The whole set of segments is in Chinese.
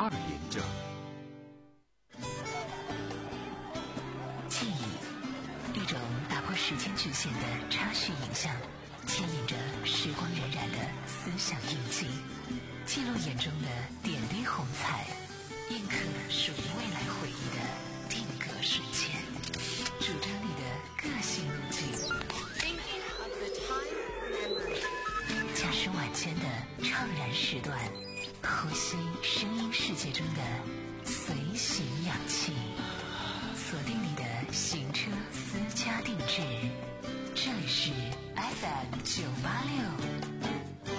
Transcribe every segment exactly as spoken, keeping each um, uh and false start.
二连者。 记忆，一种打破时间局限的插叙影像，牵引着时光荏苒的思想印记，记录眼中的点滴红彩，印刻属于未来回忆的定格瞬间，主张你的个性路径。驾驶晚间的怅然时段，呼吸声音世界中的随行氧气，锁定你的行车私家定制。这里是 F M 九八六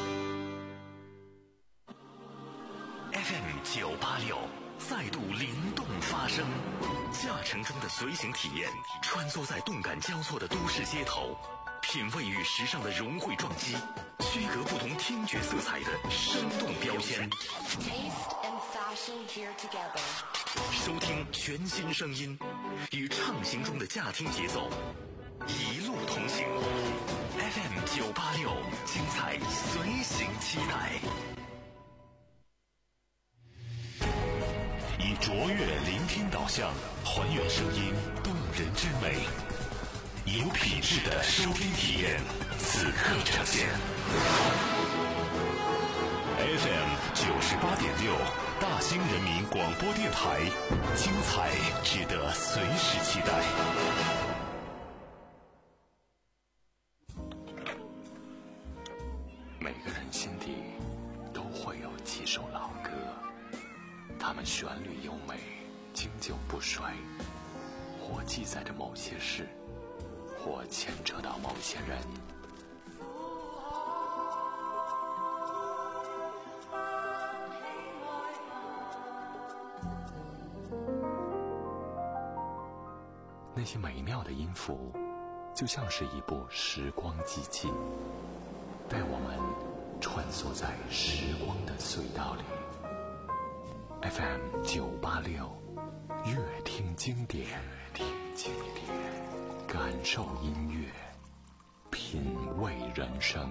F M 九八六再度灵动发声，驾乘中的随行体验，穿梭在动感交错的都市街头，品味与时尚的融汇撞击，区隔不同听觉色彩的生动标签。收听全新声音，与畅行中的驾听节奏，一路同行。F M 九八六，精彩随行期待。以卓越聆听导向，还原声音动人之美，有品质的收听体验，此刻呈现。F M 九十八点六，大兴人民广播电台，精彩值得随时期待。每个人心底都会有几首老歌，它们旋律优美，经久不衰，或记载着某些事，或牵扯到某些人。那些美妙的音符，就像是一部时光机器，带我们穿梭在时光的隧道里。F M 九八六，乐听经典，乐听经典，感受音乐，品味人生。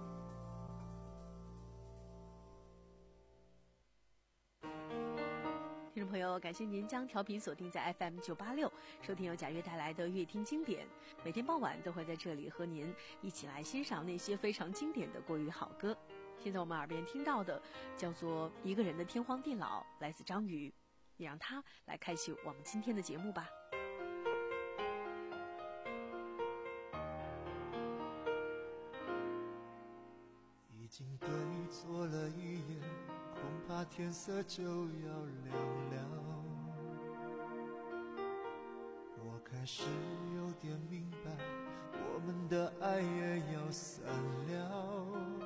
听众朋友，感谢您将调频锁定在 F M 九八六，收听由贾悦带来的乐听经典。每天傍晚都会在这里和您一起来欣赏那些非常经典的国语好歌。现在我们耳边听到的叫做《一个人的天荒地老》，来自张宇，也让他来开启我们今天的节目吧。 已经对坐了一夜，恐怕天色就要亮了。我开始有点明白，我们的爱也要散了。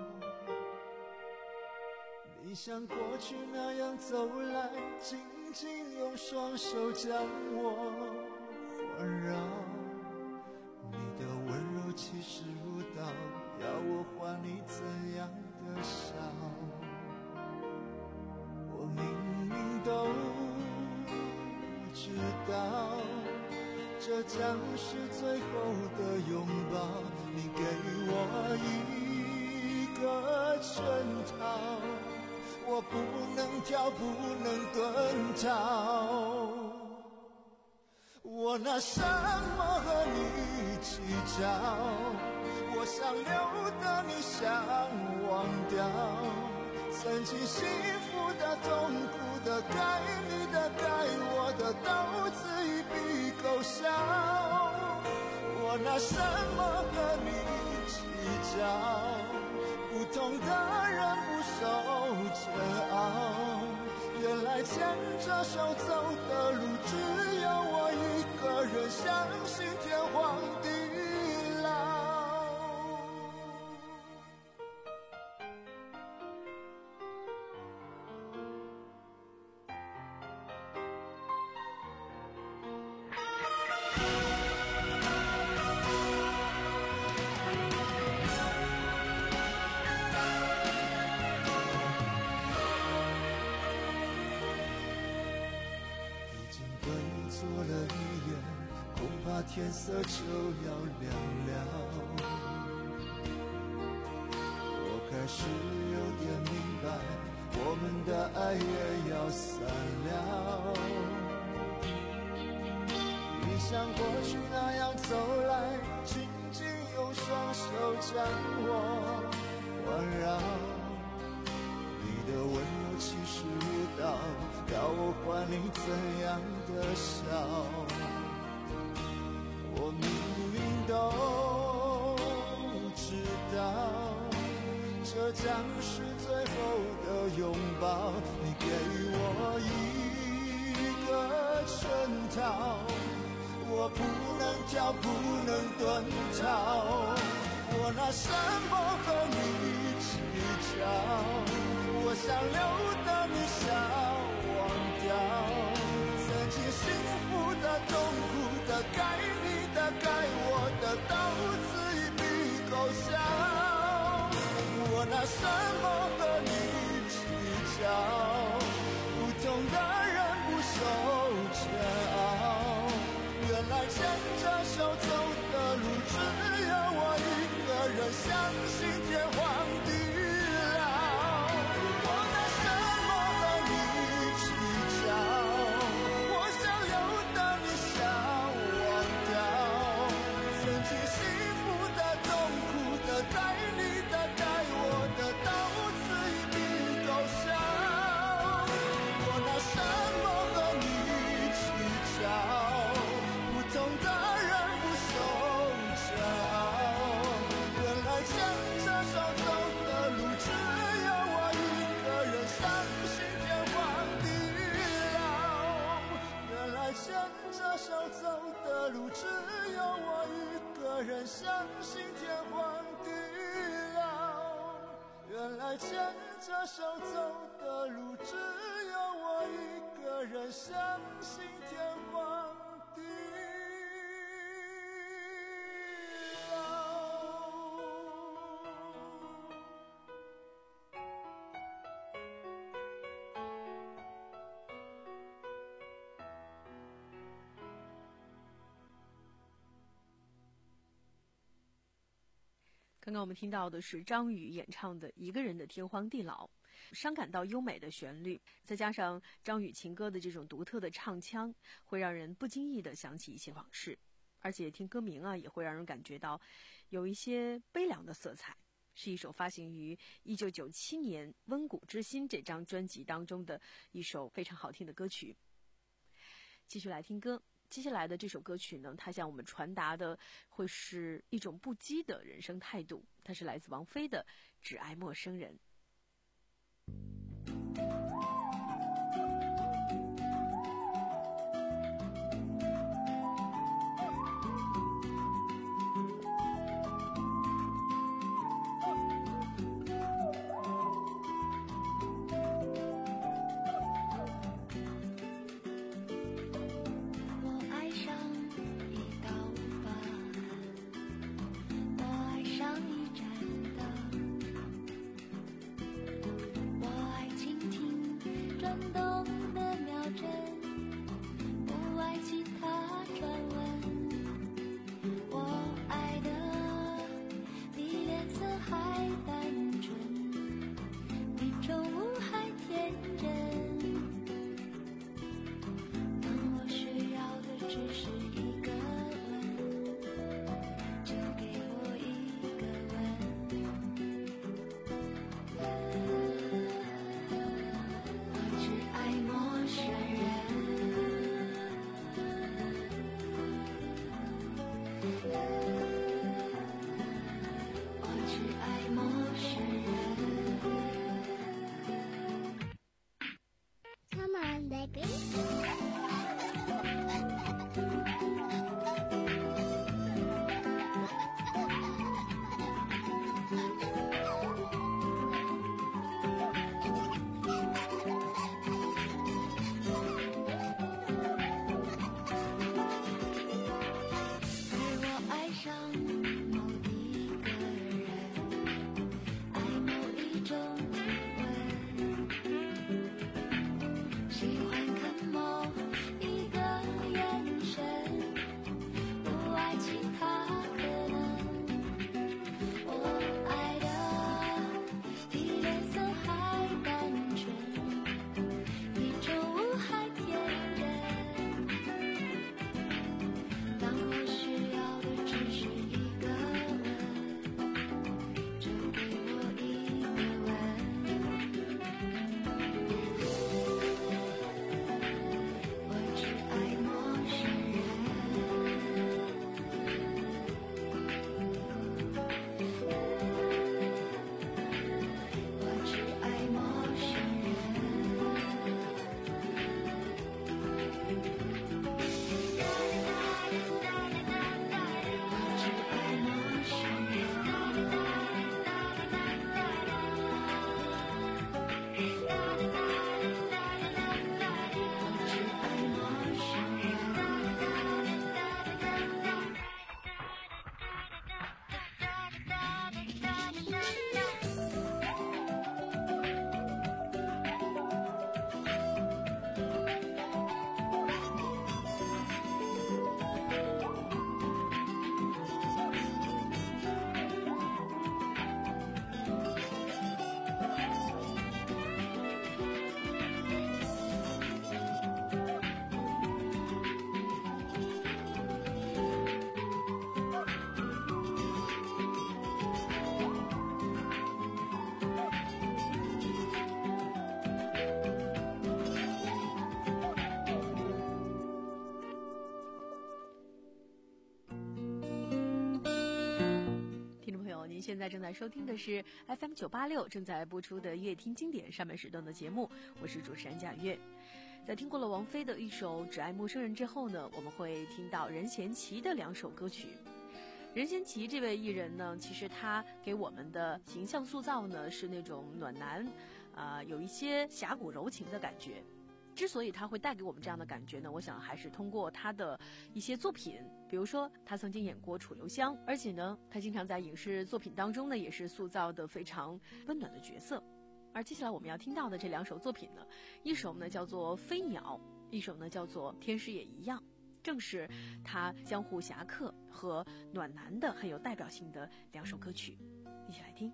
你像过去那样走来，紧紧用双手将我环绕。你的温柔气势如刀，要我还你怎样的笑？我明明都知道，这将是最后的拥抱。你给我一个圈套，我不能跳，不能遁逃。我拿什么和你计较？我想留的你想忘掉，曾经幸福的痛苦的该你的该我的都自一笔勾销。我拿什么和你计较？不同的人不受煎熬，原来牵着手走的路只有我一个人，相信天荒地老。天色就要亮了，我开始有点明白，我们的爱也要散像过去那样走来，紧紧用双手将我环绕。你的温柔七十五道，要我还你怎样的笑？我明明都知道，这将是最后的拥抱。你给我一个圈套，我不能跳，不能遁逃。我拿什么和你计较？我想留的你想忘掉，曾经幸福的、痛苦的、该你的、该我的，到此一笔勾销。我拿什么和你计较？不同的人不受煎熬。原来牵着手走的路，只有我一个人，相信天荒地老。我拿什么和你计较？我想留的你想忘掉，曾经幸福的、痛苦的、该你的、该我的，到此一笔勾销。我拿什么和你计较？不同的人不受煎熬。原来牵着手走的路，只有我一个人，相信天荒地老。原来牵着手走的路，只有我一个人，相信天荒地老。原来牵着手走的路，只有我一个人，相信天荒地老。 刚刚我们听到的是张宇演唱的《一个人的天荒地老》，伤感到优美的旋律，再加上张宇情歌的这种独特的唱腔，会让人不经意地想起一些往事，而且听歌名啊，也会让人感觉到有一些悲凉的色彩。是一首发行于一九九七年《温谷之心》这张专辑当中的一首非常好听的歌曲。继续来听歌。接下来的这首歌曲呢，它向我们传达的会是一种不羁的人生态度，它是来自王菲的《只爱陌生人》。 喜欢看某一个眼神。 现在正在收听的是 F M 九八六正在播出的乐听经典上半时段的节目，我是主持人贾月。在听过了王菲的一首《只爱陌生人》之后呢，我们会听到任贤齐的两首歌曲。任贤齐这位艺人呢，其实他给我们的形象塑造呢是那种暖男，啊、呃，有一些侠骨柔情的感觉。之所以他会带给我们这样的感觉呢，我想还是通过他的一些作品，比如说他曾经演过楚留香，而且呢，他经常在影视作品当中呢，也是塑造的非常温暖的角色。而接下来我们要听到的这两首作品呢，一首呢叫做《飞鸟》，一首呢叫做《天使也一样》，正是他江湖侠客和暖男的很有代表性的两首歌曲，一起来听。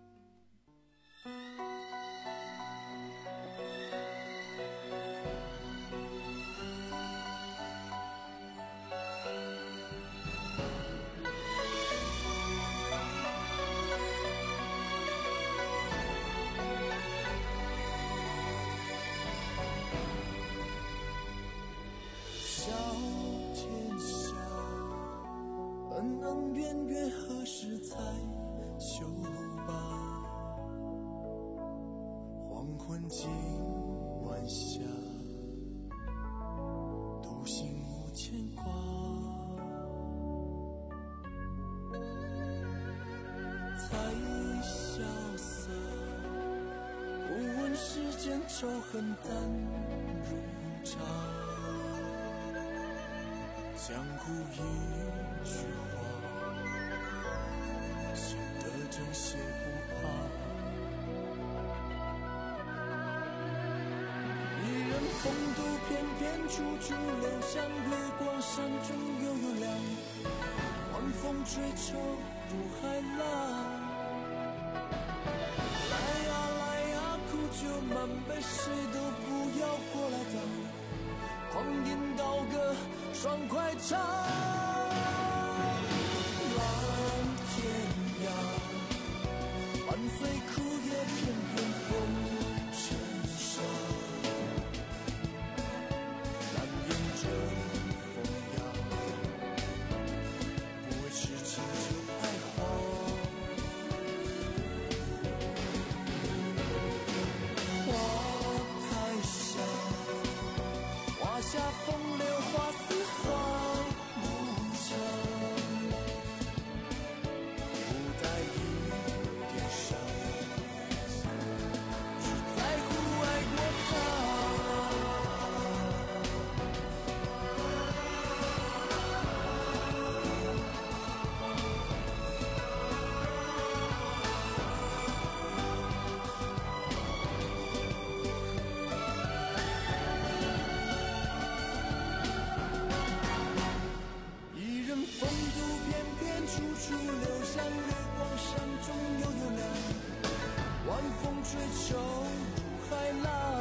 恩恩怨怨何时才休罢？黄昏今晚霞，独行无牵挂。才萧瑟，不问世间仇恨淡如茶。江湖一句话，心得正邪不怕。一人风度翩翩，处处留香，月光山中悠悠亮，晚风吹愁如海浪。来呀来呀，苦酒满杯，谁都不要过来当。狂饮高歌，爽快唱，蓝天涯，伴随苦叶片片风尘沙，难掩着风雅，不为痴情就爱花。花太香，花下风流花似花无常，不带一点伤，只在乎爱过他。处处留香，月光山中悠悠亮，晚风吹愁如海浪。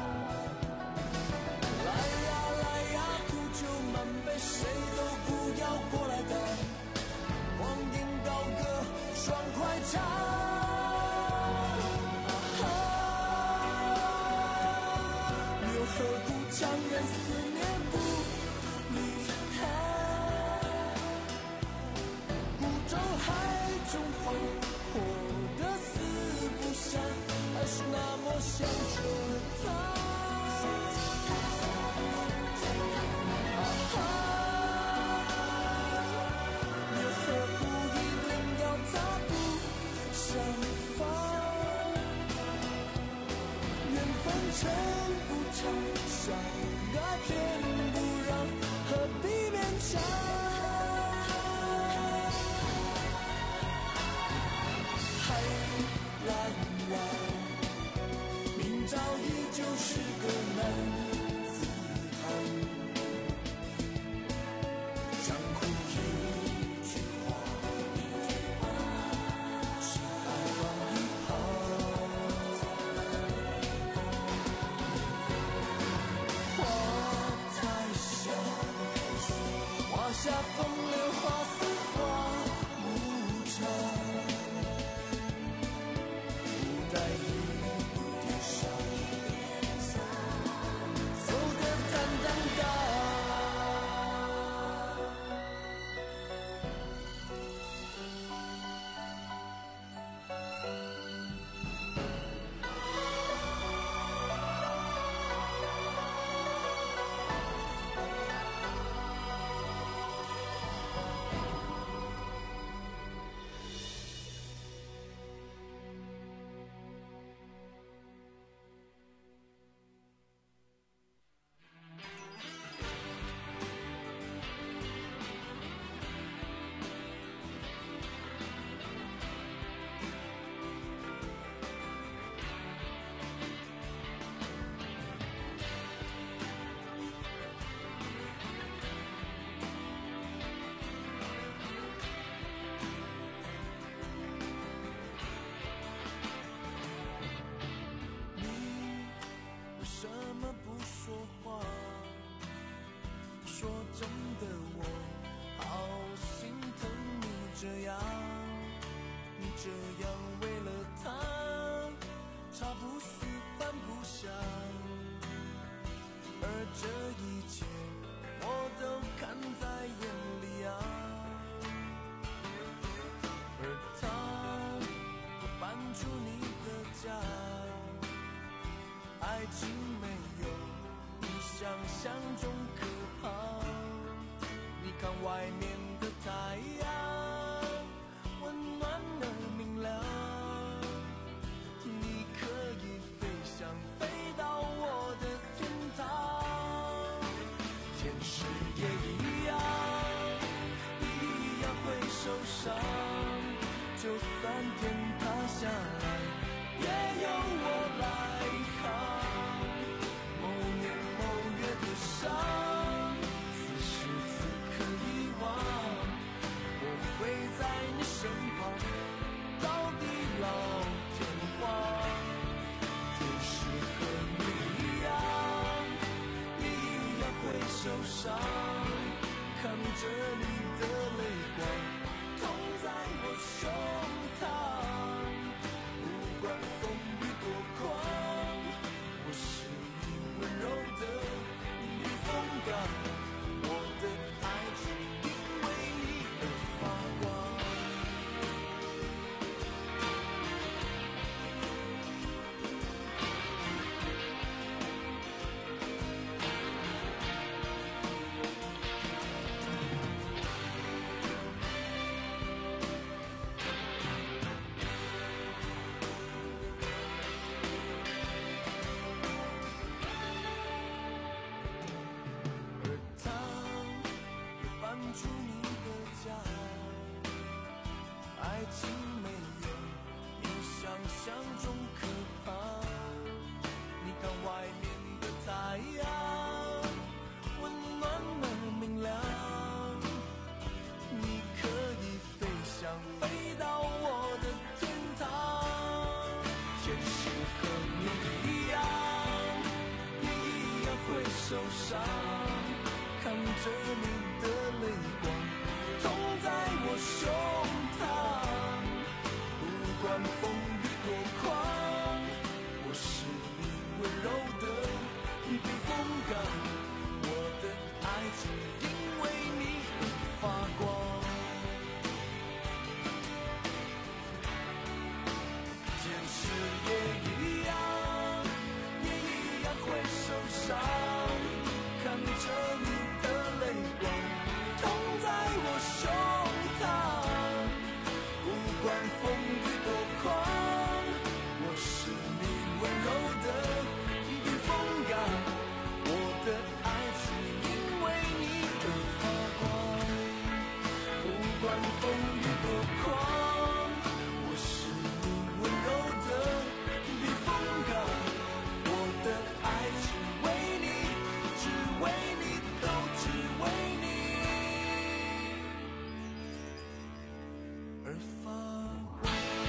来呀来呀，苦酒满杯，谁都不要过来当。狂饮高歌，爽快唱。啊，又何苦强忍思念不离开？海中花，活得死不散，还是那么想着他。啊，又何苦一定要他不相放？缘分长不长，相爱偏不让，何必勉强？蓝蓝，明朝依旧是个男子汉。江湖一句话，是爱放一旁。花太香，花下风流花似花无常。带一点伤，走得坦荡荡。 爱情没有你想象中可怕。你看外面的太阳温暖而明亮，你可以飞翔飞到我的天堂。天使也一样，你一样会受伤，就算天塌下来也由我来扛。某年某月的伤，此时此刻遗忘，我会在你身旁到地老天荒。天使和你一样，你一样会受伤，看着你的泪光痛在我胸膛。不管风雨多狂，我是你温柔的避风港。我的爱只因为你而发光。而他也搬出你的家，爱情没有你想象中可怕。你看外面的太阳温暖而明亮，你可以飞翔飞到我的天堂。天使和你一样，也一样会受伤，看着你的泪光痛在我胸膛。不管风雨多狂，我是你温柔的避风港。我的爱只因为你而发光。天使也一样，也一样会受伤，看着你的泪光痛在我胸膛。不管风雨多狂，我是你温柔的避风港。我的爱只因为你而发光。不管风雨多狂，我是你温柔的避风港。我的爱只为你，只为你，都只为你而发光。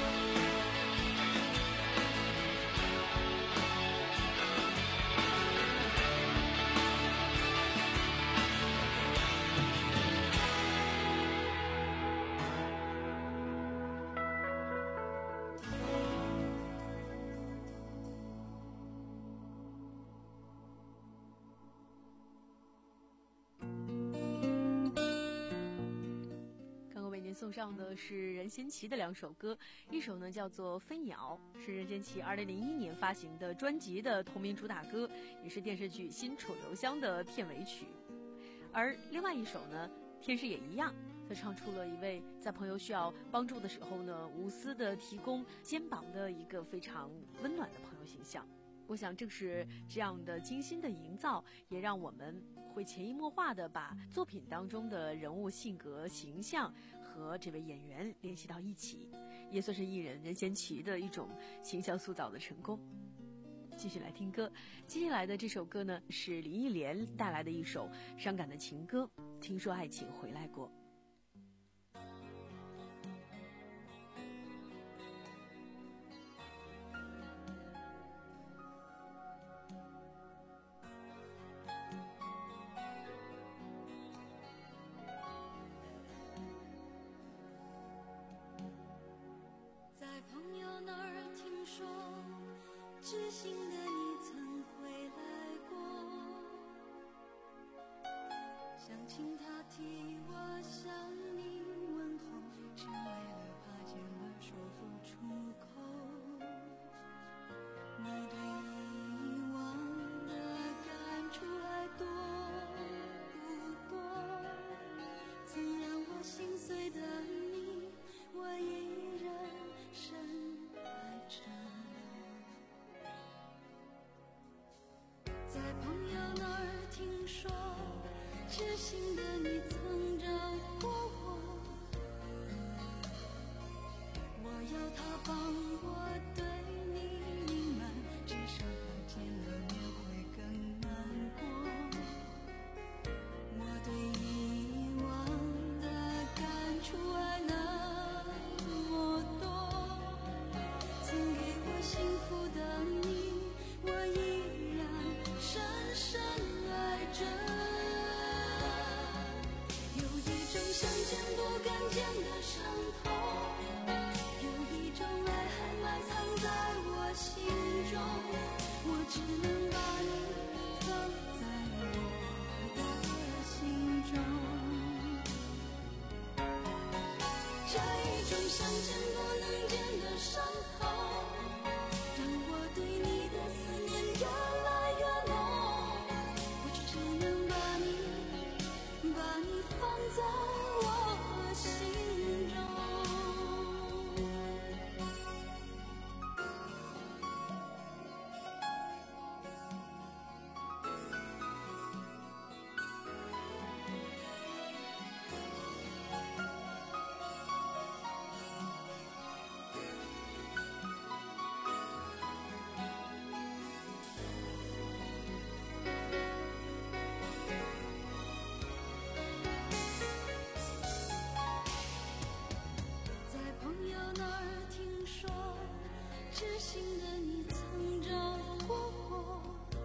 刚刚为您送上的是任贤齐的两首歌，一首呢叫做《飞鸟》，是任贤齐二零零一年发行的专辑的同名主打歌，也是电视剧《新楚留香》的片尾曲。而另外一首呢，天使也一样，则唱出了一位在朋友需要帮助的时候呢，无私的提供肩膀的一个非常温暖的朋友形象。我想正是这样的精心的营造，也让我们会潜移默化的把作品当中的人物性格形象和这位演员联系到一起，也算是艺人任贤齐的一种形象塑造的成功。继续来听歌，接下来的这首歌呢是林忆莲带来的一首伤感的情歌，听说爱情回来过。 在朋友那儿听说，知心的你曾回来过，想请他替我向你问候，只为了怕见了说不出口。你对以往多不多？曾让我心碎的你，我依然深爱着。在朋友那儿听说，知心的你曾找过我，我要他帮我对你隐瞒，至少他见了面会更难过。我对以往的感触还那么多，曾给我幸福的你，我依然深深爱着。有一种想见不敢见的伤痛，有一种爱还埋藏在我心中，我只能把你放在我的心中。这一种想见不能见的伤痛，让我对你的思念越来越浓，我只只能把你把你放在我心中。在朋友那儿听说，知心的你曾找过我，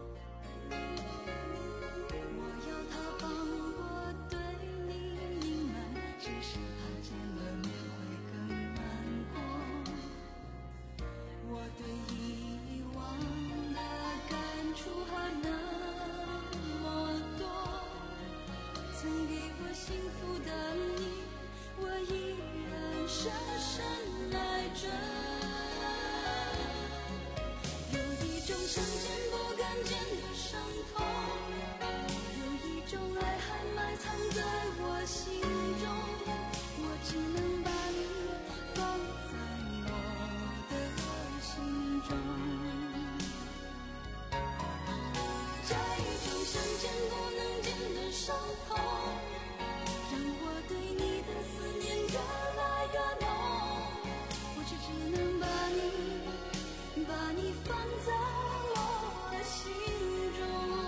我要他帮我对你隐瞒，只是怕见了面会更难过。我对以往的感触还那么多，曾给我幸福的你，我依然深深爱着。有一种想见不敢见的伤痛，有一种爱还埋藏在我心中，我只能把你放在我的心中。这一种想见不能见的伤痛，让我对你的思念越来越浓，我只只能把你把你放在我心中。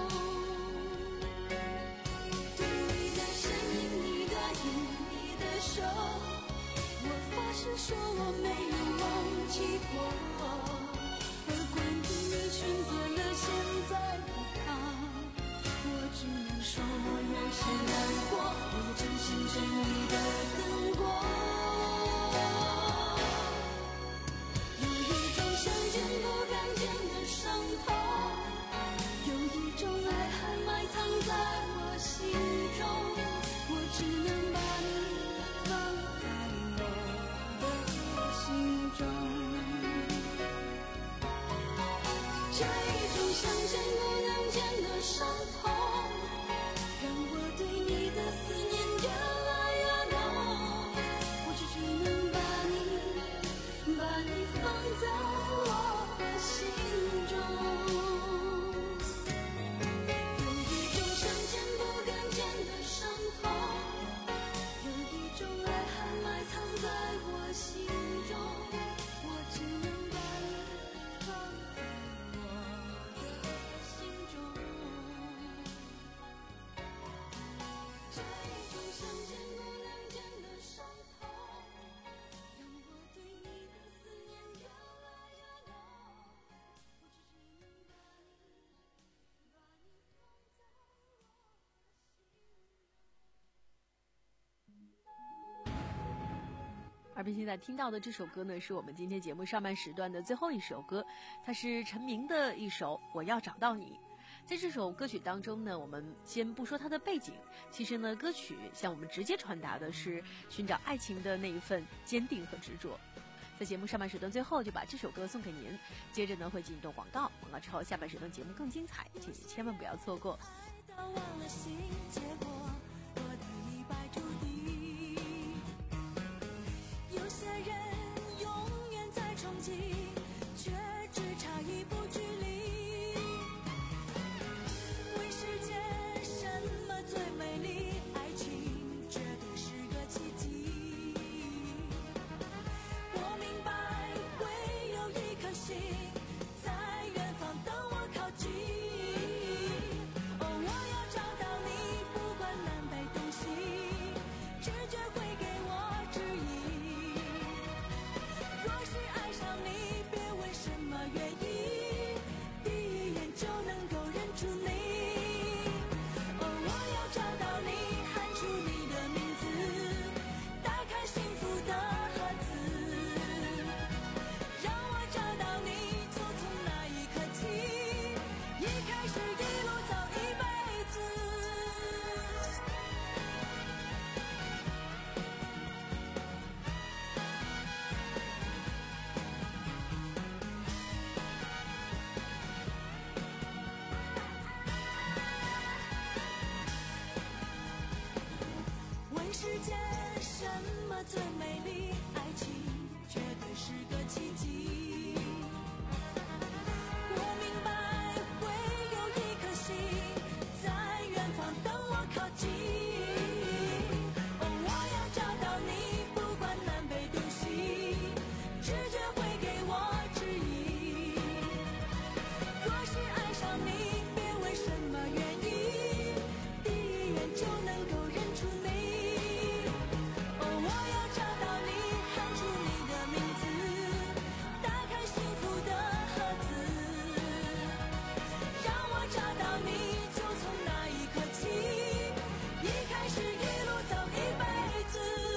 对你的身影，你的影，你的手，我发誓说我没有忘记过。而关于你选择了现在的他，我只能说我有些难过，我也真心真意的等过。有一种想见不敢见的伤痛，有一种爱还埋藏在我心中，我只能把你放在我的心中。这一种想见不能见的伤痛，让我对你的思念越来越浓，我只只能把你把你放在我心中。有一种想见不敢见的伤痛，有一种爱还埋藏在我心中，我只能把你放在我的心中。这一种想见不能见的伤痛，让我对你的思念越来越浓，我只只能把你把你放在我而并现在听到的这首歌呢，是我们今天节目上半时段的最后一首歌，它是陈明的一首《我要找到你》。在这首歌曲当中呢，我们先不说它的背景，其实呢，歌曲向我们直接传达的是寻找爱情的那一份坚定和执着。在节目上半时段最后就把这首歌送给您，接着呢会进一段广告，广告之后下半时段节目更精彩，请您千万不要错过。 爱的到忘了心，结果落得一败涂地。有些人永远在憧憬，却只差一步距离。问世间什么最美丽？爱情绝对是个奇迹。我明白会有一颗心在远方等我靠近。哦，我要找到你，不管南北东西，直觉会给我指引。若是爱上你，别问什么原因，第一眼就能够认出你。哦，我要找到你，喊出你的名字，打开幸福的盒子，让我找到你，就从那一刻起，一开始一路走一辈子。问世间什么最美丽？爱情绝对是个奇迹。我明白会有一颗心在远方等我靠近。哦，我要找到你，不管南北东西，直觉会给我指引。若是爱上你，别问什么原因，第一眼就能够认出你。哦，我要找到你，喊出你的名字，打开幸福的盒子，让我找到你，就从那一刻起，一开始一路走一辈子。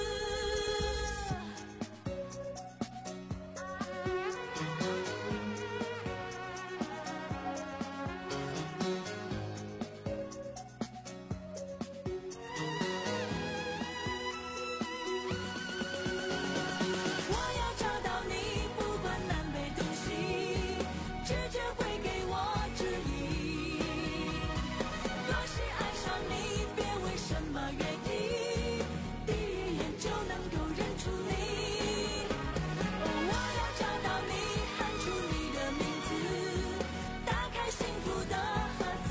我要找到你，不管南北东西，直觉会给我指引。若是爱上你，别问什么原因，第一眼就能够认出你。哦，我要找到你，喊出你的名字，打开幸福的盒子，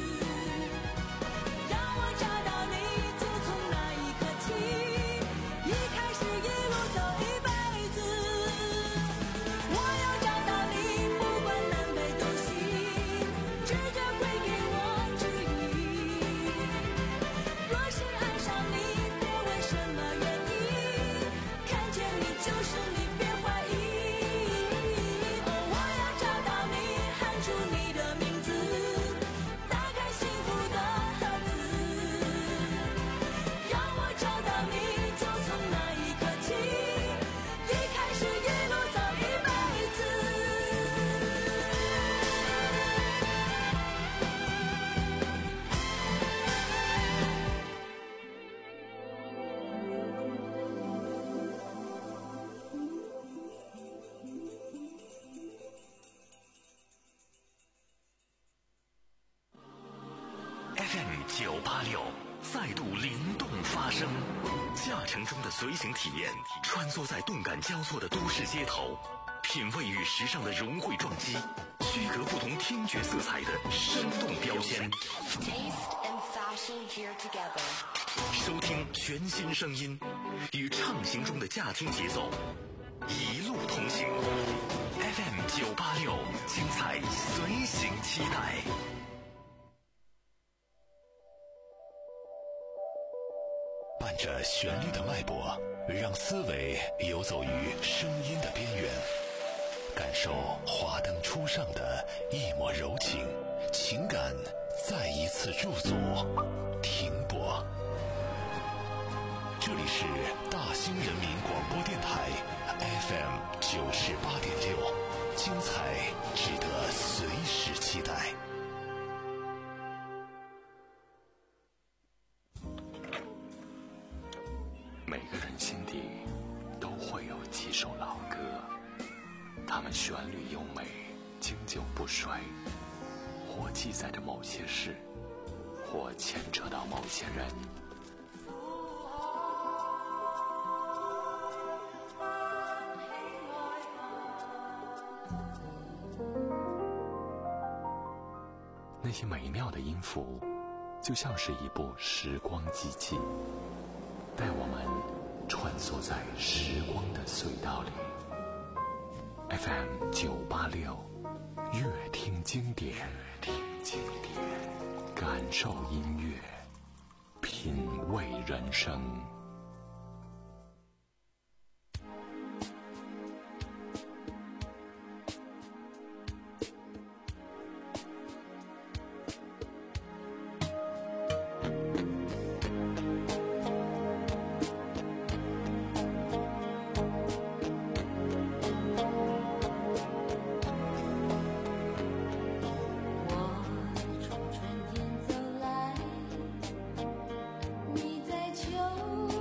让我找到你，就从那一刻起，一开始一路走一辈子。我要找到你，不管南北东西，直觉会给我指引。若是爱上你，别问什么原因，看见你就是你，别怀疑。哦，我要找到你，喊出你的名字，打开幸福的盒子，让我找到你，就从那一刻起，一开始一路走一辈子。 F M 九八六再度灵动发声，驾乘中的随行体验，穿梭在动感交错的都市街头，品味与时尚的融汇撞击，区隔不同听觉色彩的生动标签。 Taste and fashion here together. 收听全新声音，与畅行中的驾听节奏，一路同行。F M 九八六，精彩随行期待。伴着旋律的脉搏，让思维游走于声音的边缘，感受华灯初上的一抹柔情，情感再一次驻足停泊。这里是大兴人民广播电台 F M 九十八点六，精彩值得随时期待。每个人心底都会有几首老歌，它们旋律优美，经久不衰，或记载着某些事，或或牵扯到某些人。那些美妙的音符，就像是一部时光机器，带我们穿梭在时光的隧道里。F M 九八六，乐听经典，乐听经典，感受音乐，品味人生。 我从春天走来，你在秋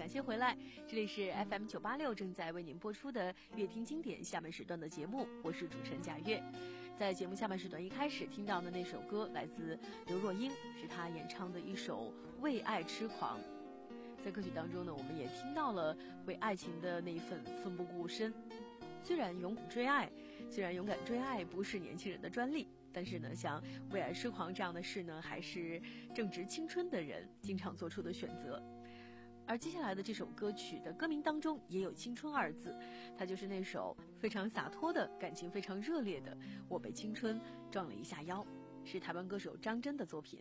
感谢回来，这里是 F M 九八六正在为您播出的乐听经典下半时段的节目，我是主持人贾月。在节目下半时段一开始听到的那首歌来自刘若英，是她演唱的一首《为爱痴狂》。在歌曲当中呢，我们也听到了为爱情的那一份奋不顾身。虽然勇敢追爱，虽然勇敢追爱不是年轻人的专利，但是呢，像为爱痴狂这样的事呢，还是正值青春的人经常做出的选择。而接下来的这首歌曲的歌名当中也有青春二字，它就是那首非常洒脱的感情非常热烈的《我被青春撞了一下腰》，是台湾歌手张真的作品。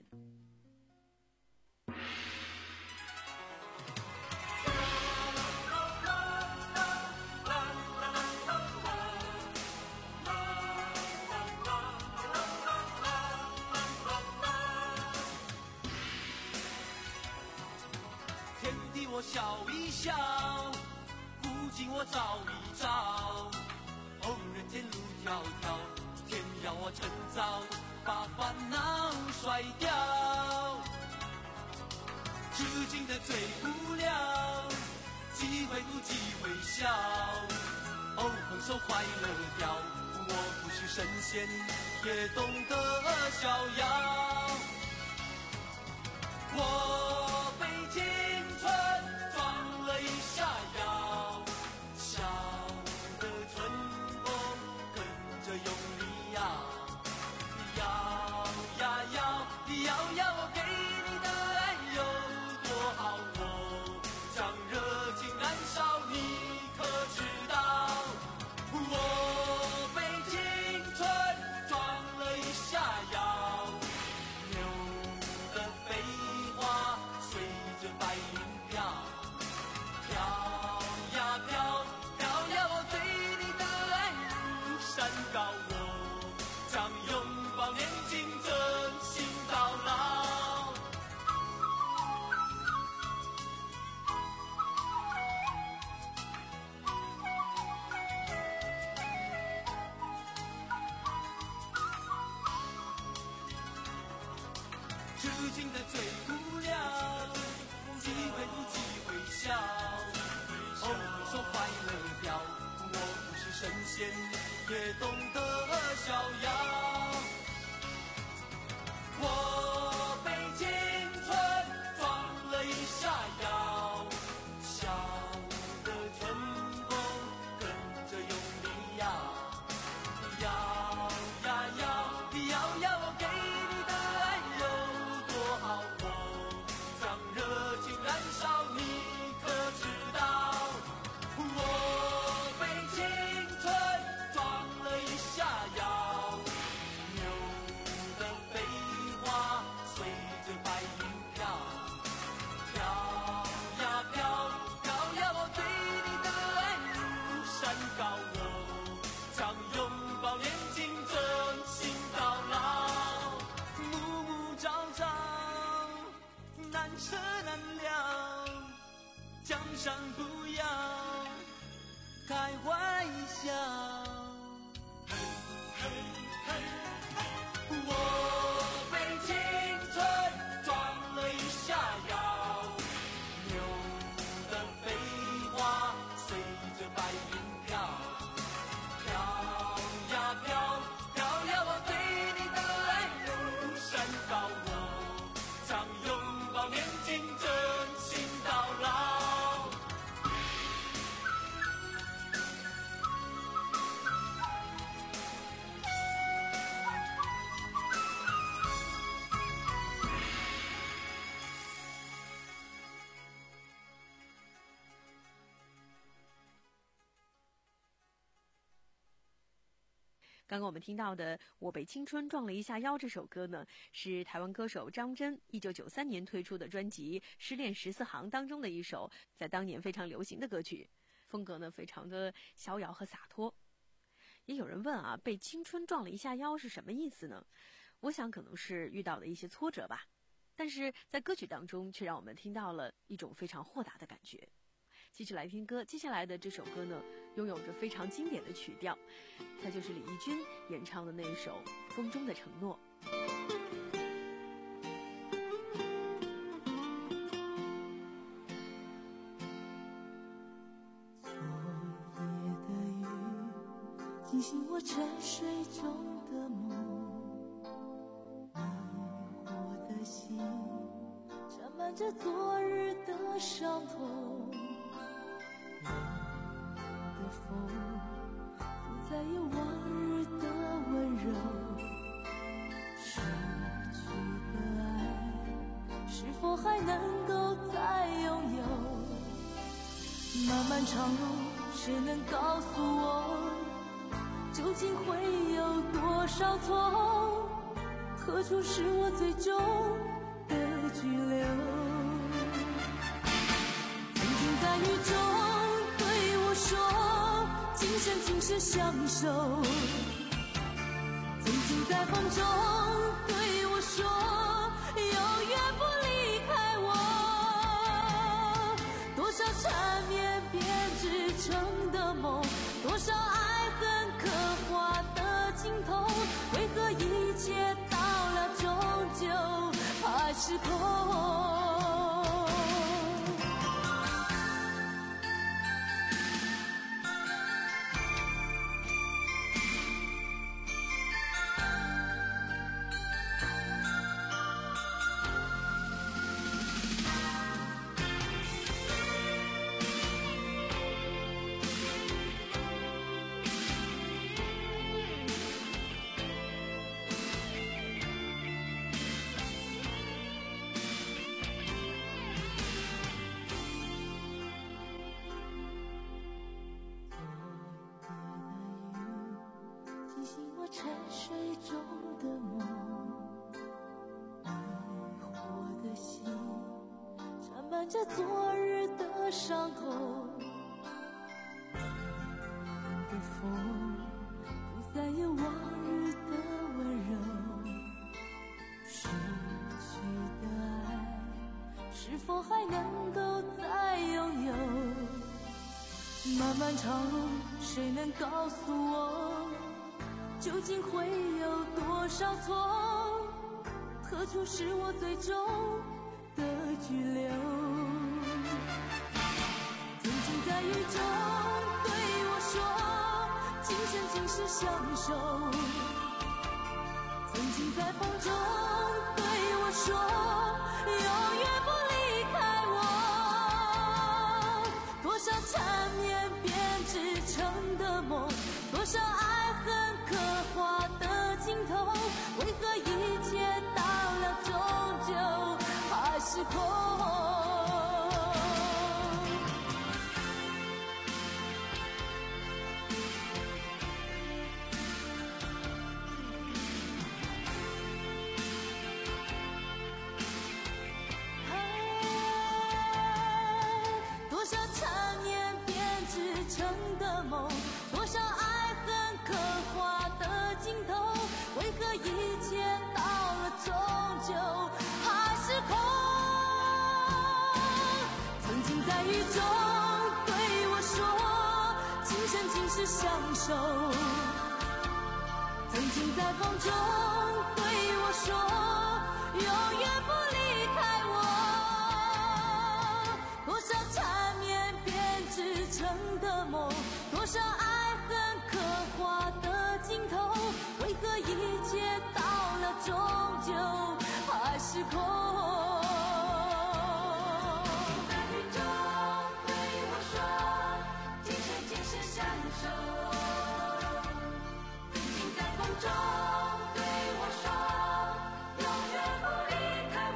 我笑一笑，古今我照一照，哦，人间路迢迢，天要我趁早把烦恼甩掉。至今的最无聊，机会不机会笑，哦，横手快乐掉，我不是神仙，也懂得逍遥。我被青春撞了一下腰，笑的春风跟着用力摇，摇呀摇，摇呀我给你的爱有多好，我将热情燃烧，你可知道？我被青春撞了一下腰，牛的飞花随着白云飘，飘呀飘，飘呀我对你的爱如山高，我将拥抱年轻，真心到老。至今的最无聊，机会不机会笑，哦，说快乐掉，我不是神仙，也懂得逍遥。我被青春撞了一下腰，笑的春风跟着用力摇，摇呀摇，摇呀我给你的爱有多好，我将热情燃烧，你可知道？我被青春撞了一下腰，牛的飞花随着白云飘，飘呀飘，飘呀我对你的爱如山高，我将拥抱年轻，真心到老。暮暮朝朝，难舍难了，江山不要开玩笑。我被青春撞了一下腰，牛的飞花随着白云飘，飘呀飘，飘呀我对你的爱如山高，我将拥抱年轻，真心到老。 刚刚我们听到的《我被青春撞了一下腰》这首歌呢，是台湾歌手张真一九九三年推出的专辑《失恋十四行》当中的一首在当年非常流行的歌曲，风格呢非常的逍遥和洒脱。也有人问啊，被青春撞了一下腰是什么意思呢？我想可能是遇到了一些挫折吧，但是在歌曲当中却让我们听到了一种非常豁达的感觉。继续来听歌，接下来的这首歌呢，拥有着非常经典的曲调，它就是李翊君演唱的那一首《风中的承诺》。 我沉睡中的梦，迷惑的心缠满着昨日的伤痛，冷的风不再有往日的温柔，失去的爱是否还能够再拥有？漫漫长路，谁能告诉我，究竟会有多少错？何处是我最终的居留？曾经在雨中对我说，今生今世相守。曾经在风中对我说，永远不离开我。多少缠绵编织成的梦，多少爱恨刻画的镜头，为何一切到了终究还是空？沉睡中的梦，迷惑的心缠满着昨日的伤痛，冷的风不再有往日的温柔，失去的爱是否还能够再拥有？漫漫长路，谁能告诉我，究竟会有多少错？何处是我最终的居留？曾经在雨中对我说，今生今世相守。曾经在风中对我说，永远不离开我。多少缠绵编织成的梦，多少爱恨刻画的镜头，为何一切到了终究还是空？多少缠绵编织成的梦，多少爱恨刻画的镜头，为何一切到了终究还是空？曾经在雨中对我说，今生今世相守。曾经在风中对我说，永远不离开我。多少缠绵编织成的梦，多少爱恨刻画的镜头，为何一切到了终究还是空？在雨中对我说，今生今世相守。曾经在风中对我说，永远不离开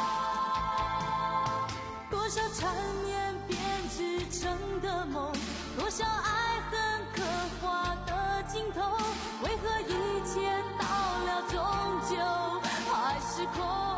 我。多少缠绵编织成的梦，多少爱恨刻画的镜头，为何一切到了终究还是空？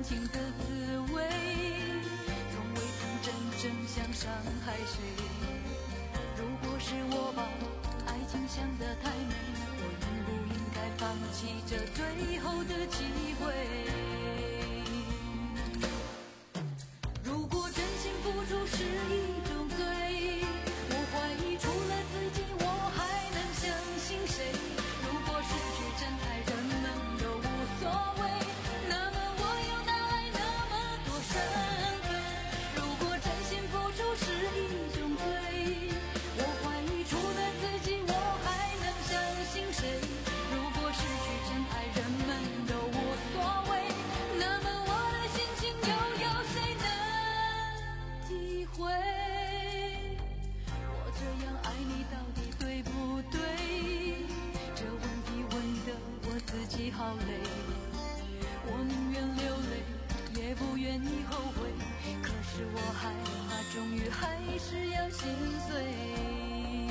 真情的滋味，从未曾真正想伤害谁。如果是我把爱情想得太美，我应不应该放弃这最后的机会？如果真心付出是一种罪，我怀疑除了自己我还能相信谁？如果失去真爱人们都无所谓，那么我又哪来那么多伤悲？如果真心付出是一种罪，我怀疑除了自己我还能相信谁？如果失去真爱人们都无所谓，那么我的心情又有谁能体会？我这样爱你到底对不对？这问题问得我自己好累，我宁愿流泪也不愿意后悔，可是我害怕终于还是要心碎。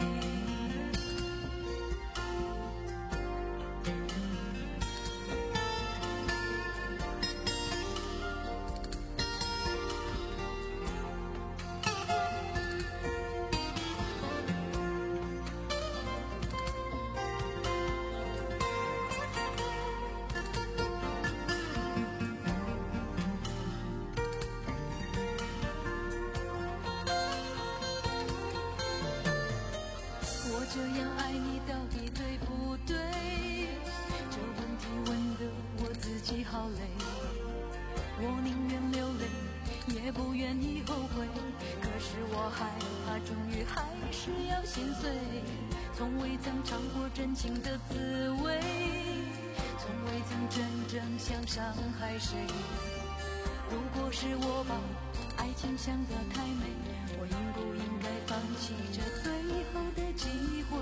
我这样爱你到底对不对？这问题问得我自己好累，我宁愿流泪也不愿意后悔，可是我害怕终于还是要心碎。从未曾尝过真情的滋味，从未曾真正想伤害谁。如果是我把爱情想得太美，我应不应该放弃这最后的机会？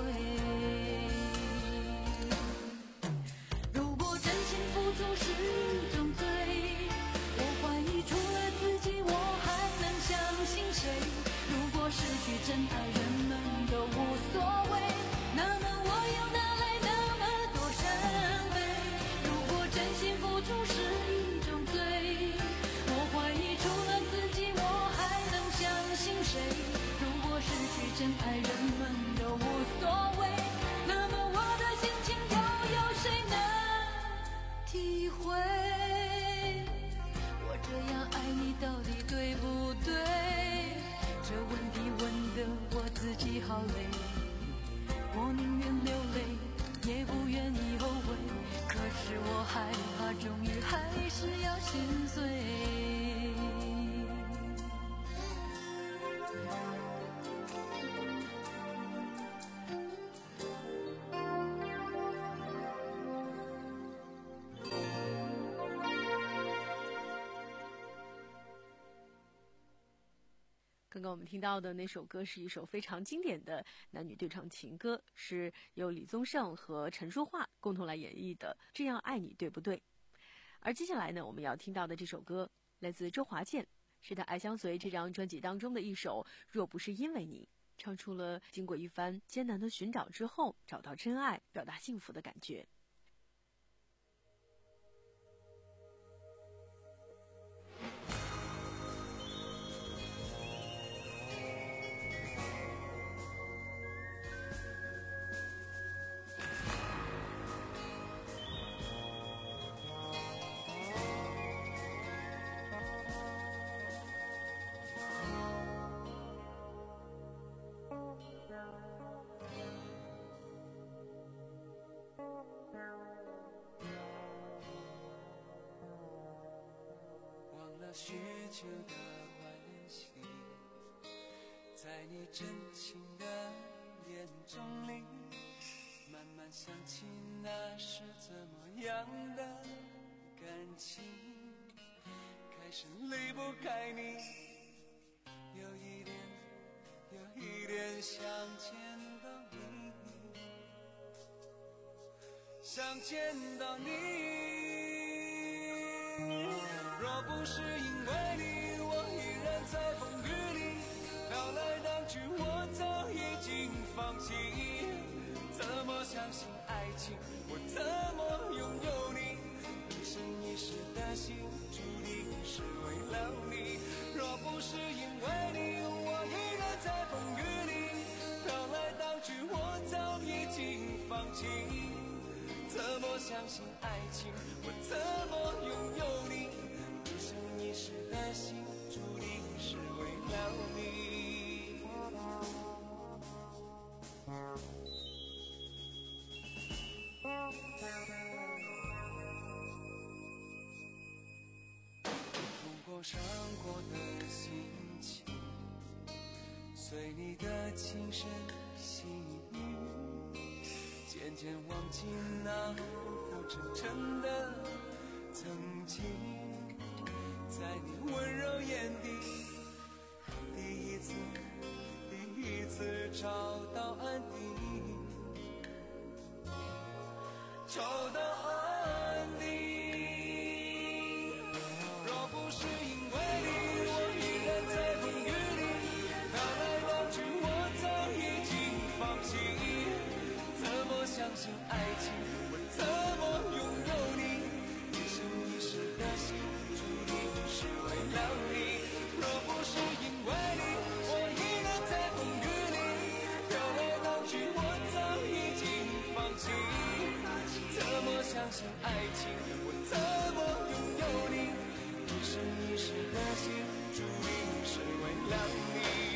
如果真心付出是一种罪，我怀疑除了自己我还能相信谁？如果失去真爱人们都无所谓，那么我又哪来那么多伤悲？如果真心付出是一种罪，我怀疑除了自己我还能相信谁？如果失去真爱人们都无所谓，那么我的心情又有谁能体会？我这样爱你到底对不对？这问题问得我自己好累，我宁愿流泪也不愿意后悔，可是我害怕终于还是要心碎。 刚刚我们听到的那首歌是一首非常经典的男女对唱情歌，是由李宗盛和陈淑桦共同来演绎的《这样爱你对不对》。而接下来呢，我们要听到的这首歌来自周华健，是他《爱相随》这张专辑当中的一首《若不是因为你》，唱出了经过一番艰难的寻找之后找到真爱，表达幸福的感觉。 许久的惋惜，在你真情的眼中里，慢慢想起那是怎么样的感情，开始离不开你，有一点有一点想见到你，想见到你。若不是因为你，我依然在风雨里飘来荡去，我早已经放弃。怎么相信爱情，我怎么拥有你？一生一世的心注定相信爱情，我怎么拥有你？一生一世的心，注定是为了你。痛过伤过的心情，随你的轻声细语，渐渐忘记那浮沉沉的曾经，在你温柔眼底，第一次第一次找到安定，找到安定。若不是因为你，我依然在风雨里，飘来飘去我早已经放弃。怎么相信爱情，我怎么拥有你？一生一世的心，注定是为了你。若不是因为你，我依然在风雨里，飘来飘去我早已经放弃。怎么相信爱情，我怎么拥有你？一生一世的心，注定是为了你。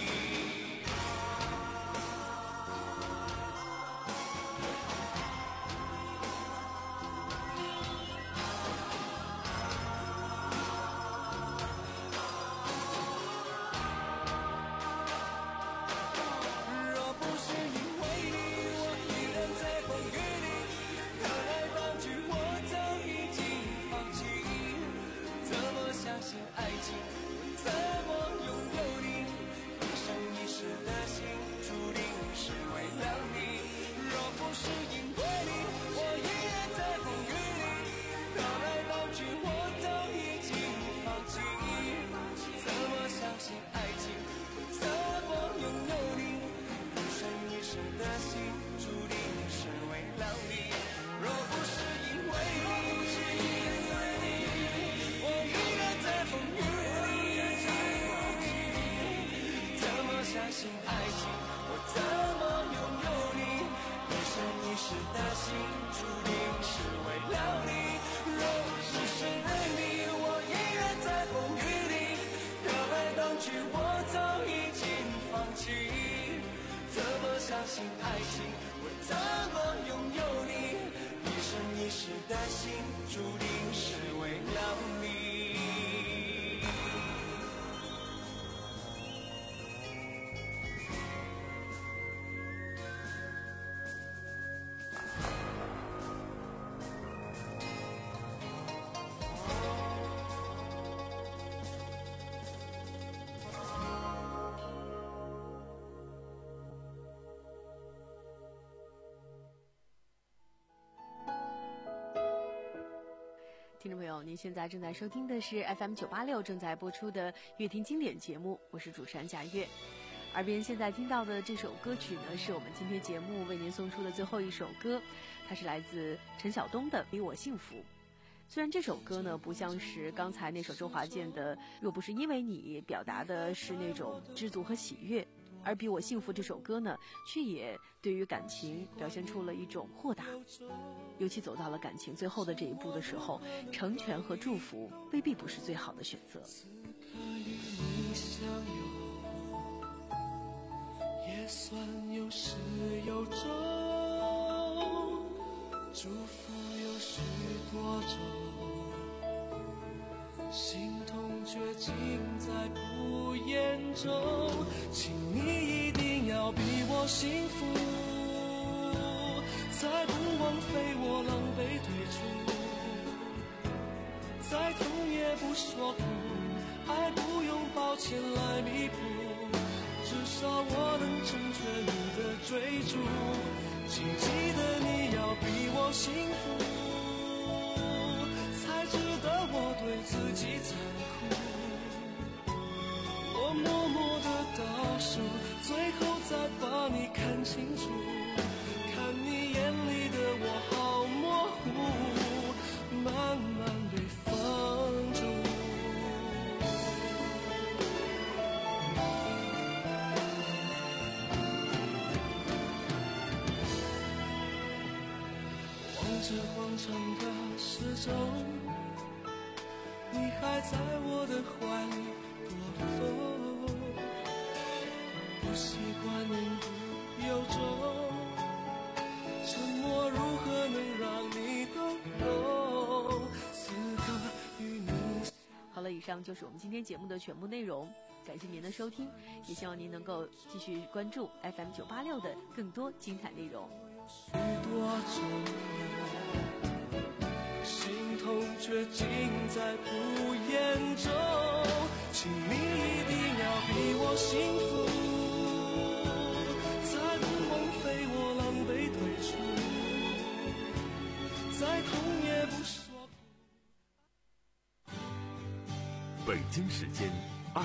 相信爱情，怎么拥有你？一生一世的心，注定是为了你。若不是因为你，我依然在风雨里，飘来飘去我早已经放弃。怎么相信爱情，怎么拥有你？一生一世的心，注定是为了你。若不是因为你，相信爱情，我怎么拥有你？一生一世的心，注定是为了你。若不是为你，我依然在风雨里，飘来荡去我早已经放弃。怎么相信爱情，我怎么拥有你？一生一世的心，注定是为了你。 听众朋友，您现在正在收听的是 F M 九八六正在播出的乐听经典节目，我是主持人贾月。耳边现在听到的这首歌曲呢，是我们今天节目为您送出的最后一首歌，它是来自陈晓东的《比我幸福》。虽然这首歌呢不像是刚才那首周华健的《若不是因为你》表达的是那种知足和喜悦，而《比我幸福》这首歌呢，却也对于感情表现出了一种豁达。尤其走到了感情最后的这一步的时候，成全和祝福未必不是最好的选择。 此刻与你相拥，也算有始有终，祝福有许多种，心痛却尽在不言中。请你一定要比我幸福，再不枉费我狼狈退出，再痛也不说苦，爱不用抱歉来弥补，至少我能成全你的追逐。请记得你要比我幸福，才值得我对自己残酷。我默默的倒数，最后再把你看清楚，看你眼里的我好模糊，慢慢被放逐。望着黄长的时钟，你还在我的怀里躲风，不习惯言不由衷，沉默如何能让你懂？此刻与你。 好了，以上就是我们今天节目的全部内容，感谢您的收听，也希望您能够继续关注 F M 九八六的更多精彩内容。 许多种心痛却尽在不言中，请你一定要比我幸福，再不梦飞我狼狈退出，再痛也不说。 北京时间